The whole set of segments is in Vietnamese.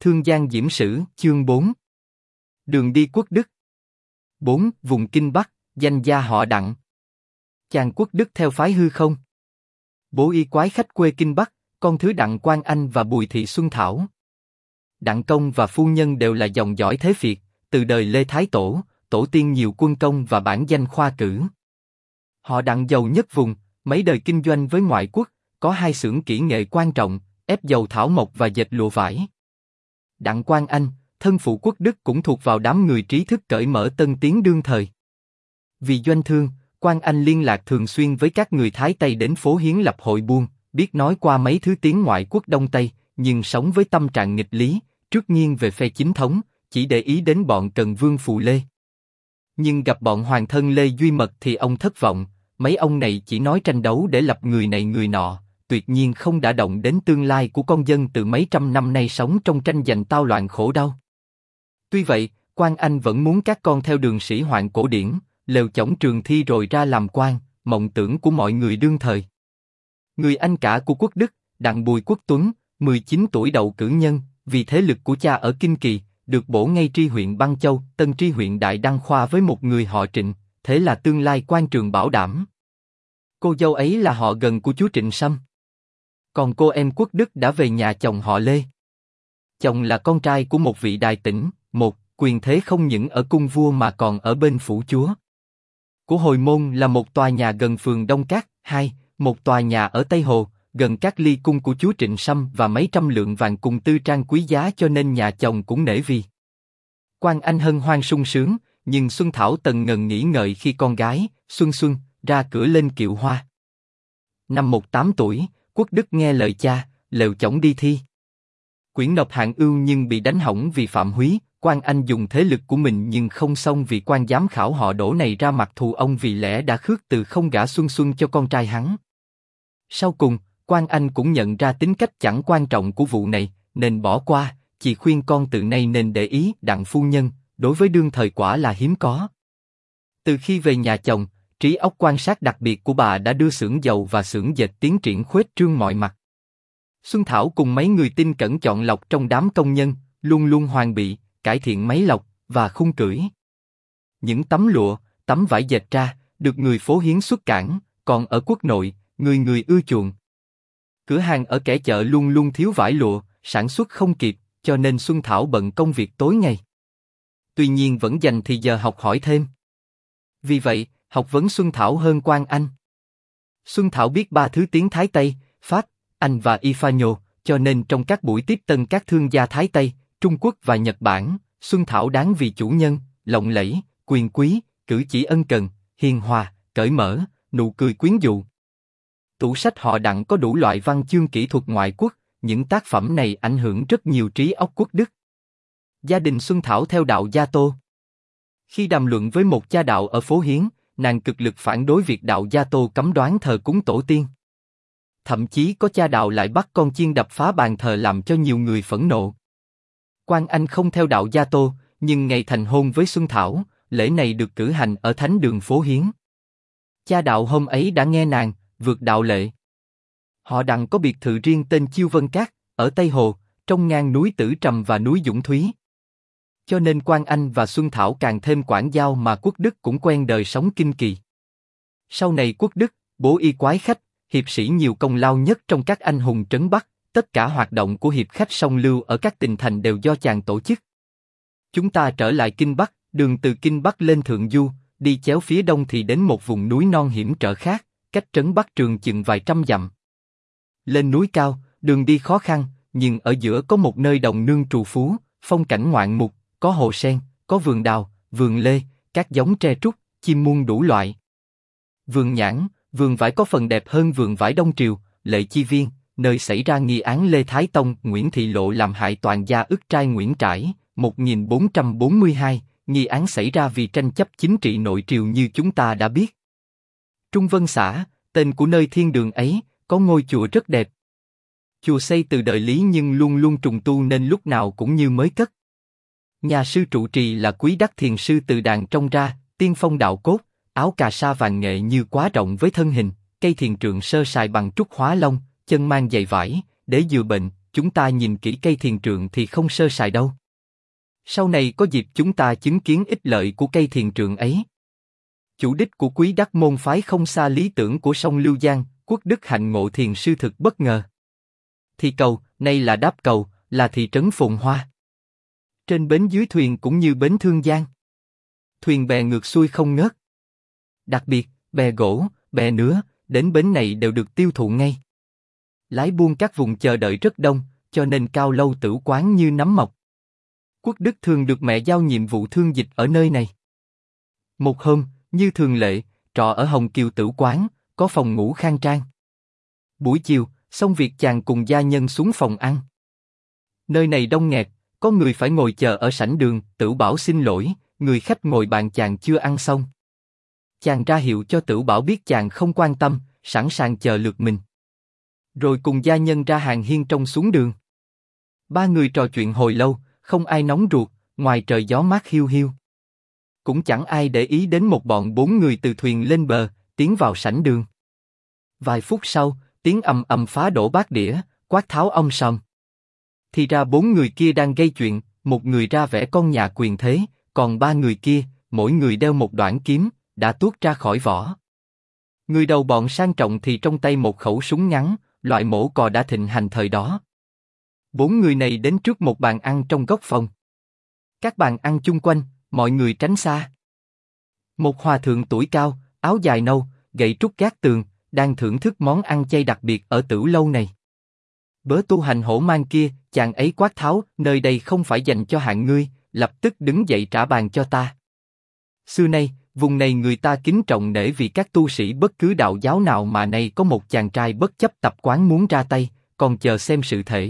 Thương Giang Diễm Sử, chương 4. Đường đi quốc Đức. 4. Vùng Kinh Bắc, danh gia họ Đặng. Chàng quốc Đức theo phái hư không. Bố y quái khách quê Kinh Bắc, con thứ Đặng Quang Anh và Bùi Thị Xuân Thảo. Đặng công và phu nhân đều là dòng dõi thế Việt, từ đời Lê Thái Tổ, tổ tiên nhiều quân công và bản danh khoa cử. Họ Đặng giàu nhất vùng, mấy đời kinh doanh với ngoại quốc, có 2 xưởng kỹ nghệ quan trọng, ép dầu thảo mộc và dệt lụa vải. Đặng Quang Anh, thân phụ quốc Đức cũng thuộc vào đám người trí thức cởi mở tân tiến đương thời. Vì doanh thương, Quang Anh liên lạc thường xuyên với các người Thái Tây đến phố Hiến lập hội buôn, biết nói qua mấy thứ tiếng ngoại quốc Đông Tây, nhưng sống với tâm trạng nghịch lý, trước nghiêng về phe chính thống, chỉ để ý đến bọn Cần Vương Phù Lê. Nhưng gặp bọn hoàng thân Lê Duy Mật thì ông thất vọng, mấy ông này chỉ nói tranh đấu để lập người này người nọ, tuyệt nhiên không đả động đến tương lai của con dân từ mấy trăm năm nay sống trong tranh giành tao loạn khổ đau. Tuy vậy, Quang Anh vẫn muốn các con theo đường sĩ hoạn cổ điển, lều chổng trường thi rồi ra làm quan, mộng tưởng của mọi người đương thời. Người anh cả của quốc Đức, Đặng Bùi Quốc Tuấn, 19 tuổi đậu cử nhân, vì thế lực của cha ở Kinh Kỳ, được bổ ngay tri huyện Băng Châu, tân tri huyện Đại Đăng Khoa với một người họ Trịnh, thế là tương lai quan trường bảo đảm. Cô dâu ấy là họ gần của chúa Trịnh Sâm. Còn cô em quốc Đức đã về nhà chồng họ Lê. Chồng là con trai của một vị đài tỉnh, một, quyền thế không những ở cung vua mà còn ở bên phủ chúa. Của Hồi Môn là một tòa nhà gần phường Đông Cát, 2, một tòa nhà ở Tây Hồ, gần các ly cung của chúa Trịnh Sâm và mấy trăm lượng vàng cùng tư trang quý giá cho nên nhà chồng cũng nể vì. Quang Anh hân hoan sung sướng, nhưng Xuân Thảo tần ngần nghĩ ngợi khi con gái, Xuân Xuân, ra cửa lên kiệu hoa. Năm 18 tuổi, quốc Đức nghe lời cha, lều chổng đi thi. Quyển nộp hạng ưu nhưng bị đánh hỏng vì phạm húy. Quang Anh dùng thế lực của mình nhưng không xong vì quan giám khảo họ Đỗ này ra mặt thù ông vì lẽ đã khước từ không gả Xuân Xuân cho con trai hắn. Sau cùng, Quang Anh cũng nhận ra tính cách chẳng quan trọng của vụ này, nên bỏ qua, chỉ khuyên con từ nay nên để ý Đặng phu nhân, đối với đương thời quả là hiếm có. Từ khi về nhà chồng, trí óc quan sát đặc biệt của bà đã đưa xưởng dầu và xưởng dệt tiến triển khuếch trương mọi mặt. Xuân Thảo cùng mấy người tin cẩn chọn lọc trong đám công nhân, luôn luôn hoàn bị, cải thiện máy lọc và khung cưỡi. Những tấm lụa, tấm vải dệt ra, được người phố Hiến xuất cảng, còn ở quốc nội, người người ưa chuộng. Cửa hàng ở kẻ chợ luôn luôn thiếu vải lụa, sản xuất không kịp, cho nên Xuân Thảo bận công việc tối ngày. Tuy nhiên vẫn dành thì giờ học hỏi thêm. Vì vậy, học vấn Xuân Thảo hơn Quang Anh. Xuân Thảo biết 3 thứ tiếng Thái Tây, Pháp, Anh và Ifano, cho nên trong các buổi tiếp tân các thương gia Thái Tây, Trung Quốc và Nhật Bản, Xuân Thảo đáng vì chủ nhân, lộng lẫy, quyền quý, cử chỉ ân cần, hiền hòa, cởi mở, nụ cười quyến dụ. Tủ sách họ Đặng có đủ loại văn chương kỹ thuật ngoại quốc, những tác phẩm này ảnh hưởng rất nhiều trí óc quốc Đức. Gia đình Xuân Thảo theo đạo Gia Tô. Khi đàm luận với một cha đạo ở phố Hiến, nàng cực lực phản đối việc đạo Gia Tô cấm đoán thờ cúng tổ tiên. Thậm chí có cha đạo lại bắt con chiên đập phá bàn thờ làm cho nhiều người phẫn nộ. Quang Anh không theo đạo Gia Tô, nhưng ngày thành hôn với Xuân Thảo, lễ này được cử hành ở thánh đường phố Hiến. Cha đạo hôm ấy đã nghe nàng, vượt đạo lệ. Họ Đặng có biệt thự riêng tên Chiêu Vân Cát, ở Tây Hồ, trong ngang núi Tử Trầm và núi Dũng Thúy. Cho nên Quang Anh và Xuân Thảo càng thêm quảng giao mà quốc Đức cũng quen đời sống kinh kỳ. Sau này quốc Đức, bố y quái khách, hiệp sĩ nhiều công lao nhất trong các anh hùng trấn Bắc, tất cả hoạt động của hiệp khách song lưu ở các tỉnh thành đều do chàng tổ chức. Chúng ta trở lại Kinh Bắc, đường từ Kinh Bắc lên Thượng Du, đi chéo phía đông thì đến một vùng núi non hiểm trở khác, cách trấn Bắc Trường chừng vài trăm dặm. Lên núi cao, đường đi khó khăn, nhưng ở giữa có một nơi đồng nương trù phú, phong cảnh ngoạn mục, có hồ sen, có vườn đào, vườn lê, các giống tre trúc, chim muôn đủ loại. Vườn nhãn, vườn vải có phần đẹp hơn vườn vải Đông Triều, Lệ Chi Viên, nơi xảy ra nghi án Lê Thái Tông, Nguyễn Thị Lộ làm hại toàn gia ức trai Nguyễn Trãi, 1442, nghi án xảy ra vì tranh chấp chính trị nội triều như chúng ta đã biết. Trung Vân xã, tên của nơi thiên đường ấy, có ngôi chùa rất đẹp. Chùa xây từ đời Lý nhưng luôn luôn trùng tu nên lúc nào cũng như mới cất. Nhà sư trụ trì là Quý Đắc Thiền sư từ đàn trông ra, tiên phong đạo cốt, áo cà sa vàng nghệ như quá rộng với thân hình, cây thiền trượng sơ sài bằng trúc hóa long, chân mang giày vải, đế dừa bệnh, chúng ta nhìn kỹ cây thiền trượng thì không sơ sài đâu. Sau này có dịp chúng ta chứng kiến ích lợi của cây thiền trượng ấy. Chủ đích của Quý Đắc môn phái không xa lý tưởng của sông Lưu Giang, Quốc Đức Hạnh Ngộ thiền sư thực bất ngờ. Thì cầu, nay là đáp cầu, là thị trấn phồn hoa. Trên bến dưới thuyền cũng như bến Thương Giang. Thuyền bè ngược xuôi không ngớt. Đặc biệt, bè gỗ, bè nứa, đến bến này đều được tiêu thụ ngay. Lái buôn các vùng chờ đợi rất đông, cho nên cao lâu tửu quán như nấm mọc. Quốc Đức thường được mẹ giao nhiệm vụ thương dịch ở nơi này. Một hôm, như thường lệ, trọ ở Hồng Kiều Tửu Quán, có phòng ngủ khang trang. Buổi chiều, xong việc chàng cùng gia nhân xuống phòng ăn. Nơi này đông nghẹt, có người phải ngồi chờ ở sảnh đường. Tửu Bảo xin lỗi, người khách ngồi bàn chàng chưa ăn xong. Chàng ra hiệu cho Tửu Bảo biết chàng không quan tâm, sẵn sàng chờ lượt mình. Rồi cùng gia nhân ra hàng hiên trông xuống đường. Ba người trò chuyện hồi lâu, không ai nóng ruột, ngoài trời gió mát hiu hiu. Cũng chẳng ai để ý đến một bọn 4 người từ thuyền lên bờ, tiến vào sảnh đường. Vài phút sau, tiếng ầm ầm phá đổ bát đĩa, quát tháo om sòm. Thì ra 4 người kia đang gây chuyện, một người ra vẻ con nhà quyền thế, còn 3 người kia, mỗi người đeo một đoạn kiếm, đã tuốt ra khỏi vỏ. Người đầu bọn sang trọng thì trong tay một khẩu súng ngắn, loại mổ cò đã thịnh hành thời đó. 4 người này đến trước một bàn ăn trong góc phòng. Các bàn ăn chung quanh, mọi người tránh xa. Một hòa thượng tuổi cao, áo dài nâu, gậy trúc gác tường, đang thưởng thức món ăn chay đặc biệt ở Tửu lâu này. Bớ tu hành hổ mang kia, chàng ấy quát tháo, nơi đây không phải dành cho hạng ngươi, lập tức đứng dậy trả bàn cho ta. Xưa nay, vùng này người ta kính trọng nể vì các tu sĩ bất cứ đạo giáo nào mà nay có một chàng trai bất chấp tập quán muốn ra tay, còn chờ xem sự thể.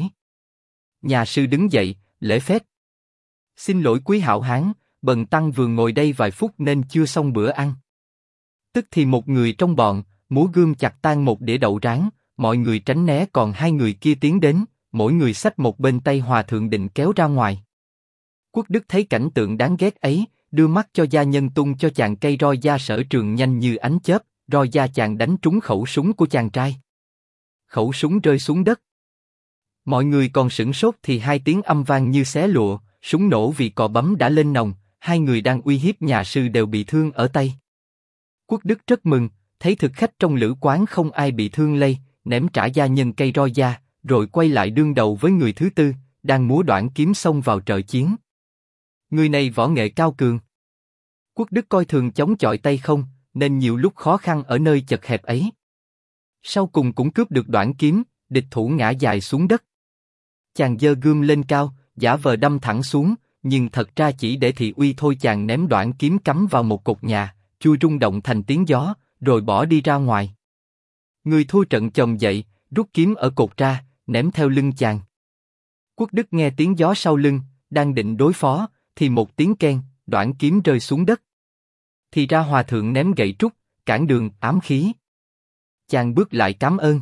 Nhà sư đứng dậy, lễ phép. Xin lỗi quý hảo hán, bần tăng vừa ngồi đây vài phút nên chưa xong bữa ăn. Tức thì một người trong bọn, múa gươm chặt tan một đĩa đậu rán, mọi người tránh né còn 2 người kia tiến đến, mỗi người xách một bên tay hòa thượng định kéo ra ngoài. Quốc Đức thấy cảnh tượng đáng ghét ấy, đưa mắt cho gia nhân tung cho chàng cây roi da sở trường nhanh như ánh chớp, roi da chàng đánh trúng khẩu súng của chàng trai. Khẩu súng rơi xuống đất. Mọi người còn sửng sốt thì 2 tiếng âm vang như xé lụa, súng nổ vì cò bấm đã lên nòng, 2 người đang uy hiếp nhà sư đều bị thương ở tay. Quốc Đức rất mừng, thấy thực khách trong lữ quán không ai bị thương lây, ném trả gia nhân cây roi da, rồi quay lại đương đầu với người thứ tư, đang múa đoạn kiếm xông vào trợ chiến. Người này võ nghệ cao cường. Quốc Đức coi thường chống chọi tay không, nên nhiều lúc khó khăn ở nơi chật hẹp ấy. Sau cùng cũng cướp được đoạn kiếm, địch thủ ngã dài xuống đất. Chàng giơ gươm lên cao, giả vờ đâm thẳng xuống, nhưng thật ra chỉ để thị uy thôi. Chàng ném đoạn kiếm cắm vào một cột nhà, chui rung động thành tiếng gió, rồi bỏ đi ra ngoài. Người thua trận chồm dậy, rút kiếm ở cột ra, ném theo lưng chàng. Quốc Đức nghe tiếng gió sau lưng, đang định đối phó, thì một tiếng keng, đoạn kiếm rơi xuống đất. Thì ra hòa thượng ném gậy trúc, cản đường, ám khí. Chàng bước lại cám ơn.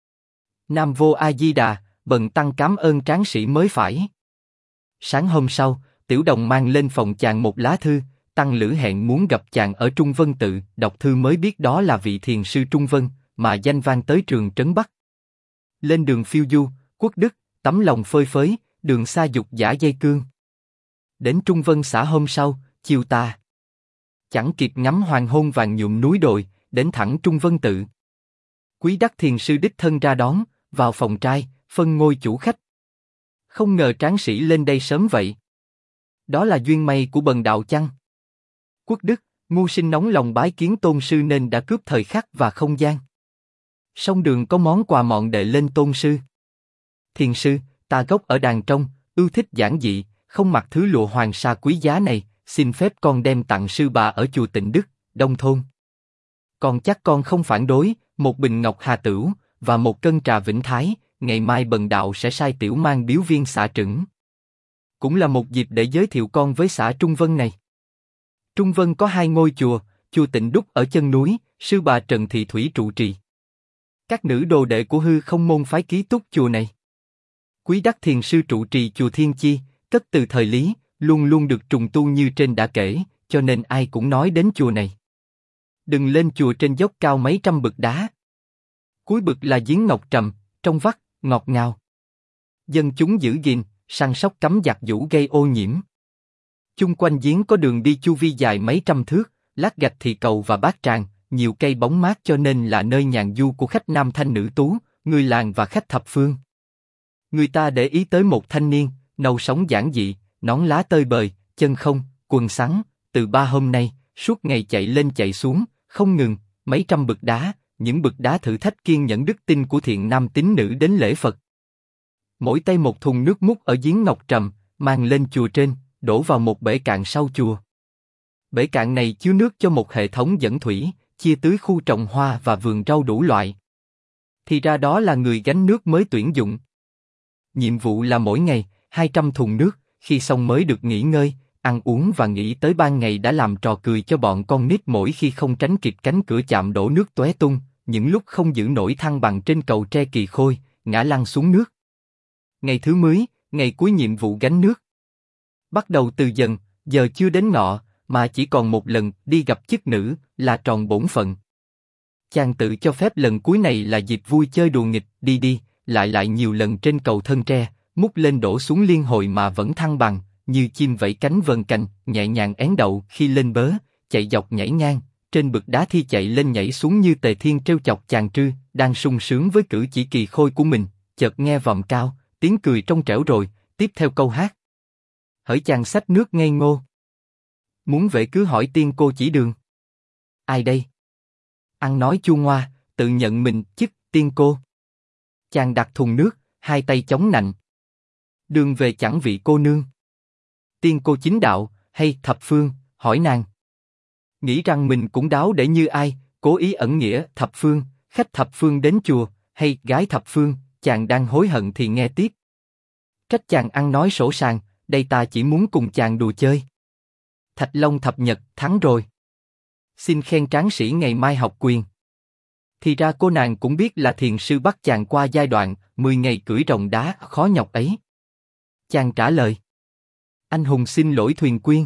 Nam Vô A Di Đà, bần tăng cám ơn tráng sĩ mới phải. Sáng hôm sau, Tiểu Đồng mang lên phòng chàng một lá thư, tăng lữ hẹn muốn gặp chàng ở Trung Vân Tự. Đọc thư mới biết đó là vị thiền sư Trung Vân, mà danh vang tới trường Trấn Bắc. Lên đường phiêu du, Quốc Đức, tấm lòng phơi phới, đường xa dục dã dây cương. Đến Trung Vân xã hôm sau, chiều tà. Chẳng kịp ngắm hoàng hôn vàng nhuộm núi đồi, đến thẳng Trung Vân Tự. Quý Đắc thiền sư đích thân ra đón, vào phòng trai, phân ngôi chủ khách. Không ngờ tráng sĩ lên đây sớm vậy. Đó là duyên may của bần đạo chăng? Quốc Đức, ngu sinh nóng lòng bái kiến tôn sư nên đã cướp thời khắc và không gian. Sông đường có món quà mọn đệ lên tôn sư. Thiền sư, ta gốc ở Đàn Trong, ưa thích giản dị, không mặc thứ lụa hoàng sa quý giá này, xin phép con đem tặng sư bà ở chùa Tịnh Đức, Đông Thôn. Con chắc con không phản đối, một bình ngọc hà tửu, và một cân trà Vĩnh Thái, ngày mai bần đạo sẽ sai tiểu mang biếu viên xã trưởng. Cũng là một dịp để giới thiệu con với xã Trung Vân này. Trung Vân có 2 ngôi chùa, chùa Tịnh Đức ở chân núi, sư bà Trần Thị Thủy trụ trì. Các nữ đồ đệ của Hư Không môn phái ký túc chùa này. Quý Đắc thiền sư trụ trì chùa Thiên Chi, cất từ thời Lý, luôn luôn được trùng tu như trên đã kể, cho nên ai cũng nói đến chùa này. Đừng lên chùa trên dốc cao mấy trăm bậc đá. Cuối bậc là giếng ngọc trầm, trong vắt, ngọt ngào. Dân chúng giữ gìn, săn sóc cấm giặc giũ gây ô nhiễm. Chung quanh giếng có đường đi chu vi dài mấy trăm thước, lát gạch thì cầu và bát tràng, nhiều cây bóng mát cho nên là nơi nhàn du của khách nam thanh nữ tú, người làng và khách thập phương. Người ta để ý tới một thanh niên, nâu sống giản dị, nón lá tơi bời, chân không, quần sắn, từ 3 hôm nay, suốt ngày chạy lên chạy xuống, không ngừng, mấy trăm bậc đá, những bậc đá thử thách kiên nhẫn đức tin của thiện nam tín nữ đến lễ Phật. Mỗi tay một thùng nước múc ở giếng ngọc trầm, mang lên chùa trên, đổ vào một bể cạn sau chùa. Bể cạn này chứa nước cho một hệ thống dẫn thủy, chia tưới khu trồng hoa và vườn rau đủ loại. Thì ra đó là người gánh nước mới tuyển dụng. Nhiệm vụ là mỗi ngày, 200 thùng nước, khi xong mới được nghỉ ngơi, ăn uống và nghĩ tới ban ngày đã làm trò cười cho bọn con nít mỗi khi không tránh kịp cánh cửa chạm đổ nước tóe tung, những lúc không giữ nổi thăng bằng trên cầu tre Kỳ Khôi, ngã lăn xuống nước. Ngày thứ 10, ngày cuối nhiệm vụ gánh nước. Bắt đầu từ dần, giờ chưa đến ngọ, mà chỉ còn một lần đi gặp chức nữ, là tròn bổn phận. Chàng tự cho phép lần cuối này là dịp vui chơi đùa nghịch, đi lại nhiều lần trên cầu thân tre, múc lên đổ xuống liên hồi mà vẫn thăng bằng, như chim vẫy cánh vần cành, nhẹ nhàng én đậu khi lên bớ, chạy dọc nhảy ngang, trên bậc đá thi chạy lên nhảy xuống như Tề Thiên trêu chọc chàng Trư, đang sung sướng với cử chỉ kỳ khôi của mình, chợt nghe vọng cao, tiếng cười trong trẻo rồi, tiếp theo câu hát. Hỡi chàng xách nước ngây ngô. Muốn về cứ hỏi tiên cô chỉ đường. Ai đây? Ăn nói chua ngoa, tự nhận mình chức tiên cô. Chàng đặt thùng nước, hai tay chống nạnh. Đường về chẳng vị cô nương. Tiên cô chính đạo, hay thập phương, hỏi nàng. Nghĩ rằng mình cũng đáo để như ai, cố ý ẩn nghĩa thập phương, khách thập phương đến chùa, hay gái thập phương, chàng đang hối hận thì nghe tiếp. Trách chàng ăn nói sổ sàng, đây ta chỉ muốn cùng chàng đùa chơi. Thạch Long thập nhật, thắng rồi. Xin khen tráng sĩ ngày mai học quyền. Thì ra cô nàng cũng biết là thiền sư bắt chàng qua giai đoạn 10 ngày cưỡi rồng đá khó nhọc ấy. Chàng trả lời. Anh hùng xin lỗi thuyền quyên.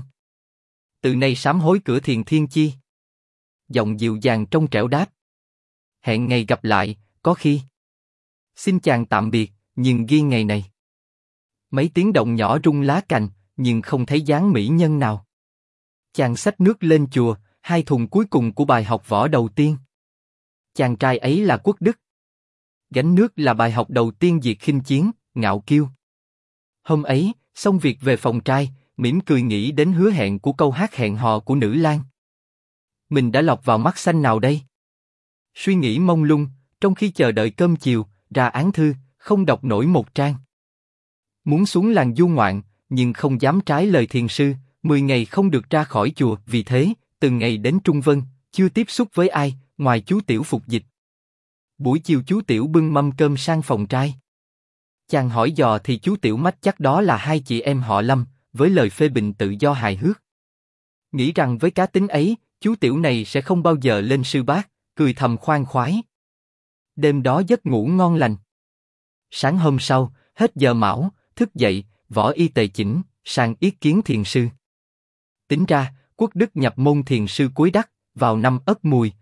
Từ nay sám hối cửa thiền thiên chi. Giọng dịu dàng trong trẻo đáp. Hẹn ngày gặp lại, có khi. Xin chàng tạm biệt, nhưng ghi ngày này. Mấy tiếng động nhỏ rung lá cành, nhưng không thấy dáng mỹ nhân nào. Chàng xách nước lên chùa, 2 thùng cuối cùng của bài học võ đầu tiên. Chàng trai ấy là Quốc Đức. Gánh nước là bài học đầu tiên diệt khinh chiến, ngạo kiêu. Hôm ấy, xong việc về phòng trai, mỉm cười nghĩ đến hứa hẹn của câu hát hẹn hò của nữ lang. Mình đã lọt vào mắt xanh nào đây? Suy nghĩ mông lung, trong khi chờ đợi cơm chiều, ra án thư, không đọc nổi một trang. Muốn xuống làng du ngoạn, nhưng không dám trái lời thiền sư, 10 ngày không được ra khỏi chùa, vì thế, từng ngày đến Trung Vân, chưa tiếp xúc với ai, ngoài chú Tiểu phục dịch. Buổi chiều chú Tiểu bưng mâm cơm sang phòng trai. Chàng hỏi dò thì chú Tiểu mách chắc đó là 2 chị em họ Lâm, với lời phê bình tự do hài hước. Nghĩ rằng với cá tính ấy, chú Tiểu này sẽ không bao giờ lên sư bát, cười thầm khoan khoái. Đêm đó giấc ngủ ngon lành. Sáng hôm sau, hết giờ mão, thức dậy, võ y tề chỉnh, sang yết kiến thiền sư. Tính ra, Quốc Đức nhập môn thiền sư cuối đắc, vào năm Ất Mùi,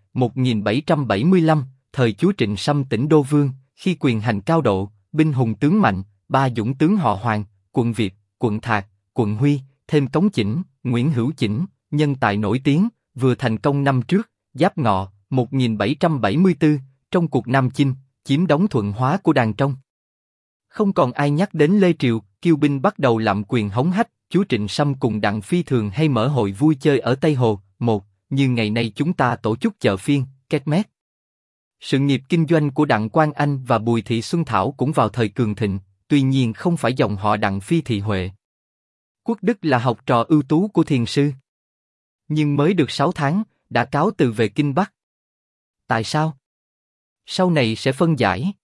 1775, thời chúa Trịnh Sâm tỉnh Đô Vương, khi quyền hành cao độ, binh hùng tướng mạnh, 3 dũng tướng họ Hoàng, quận Việt, quận Thạc, quận Huy, thêm Cống Chỉnh, Nguyễn Hữu Chỉnh, nhân tài nổi tiếng, vừa thành công năm trước, Giáp Ngọ, 1774, trong cuộc Nam Chinh, chiếm đóng Thuận Hóa của Đàn Trong. Không còn ai nhắc đến Lê Triều, kiêu binh bắt đầu lạm quyền hống hách, chúa Trịnh Sâm cùng Đặng Phi thường hay mở hội vui chơi ở Tây Hồ, như ngày nay chúng ta tổ chức chợ phiên, két mét. Sự nghiệp kinh doanh của Đặng Quang Anh và Bùi Thị Xuân Thảo cũng vào thời cường thịnh, tuy nhiên không phải dòng họ Đặng Phi Thị Huệ. Quốc Đức là học trò ưu tú của thiền sư. Nhưng mới được 6 tháng, đã cáo từ về Kinh Bắc. Tại sao? Sau này sẽ phân giải.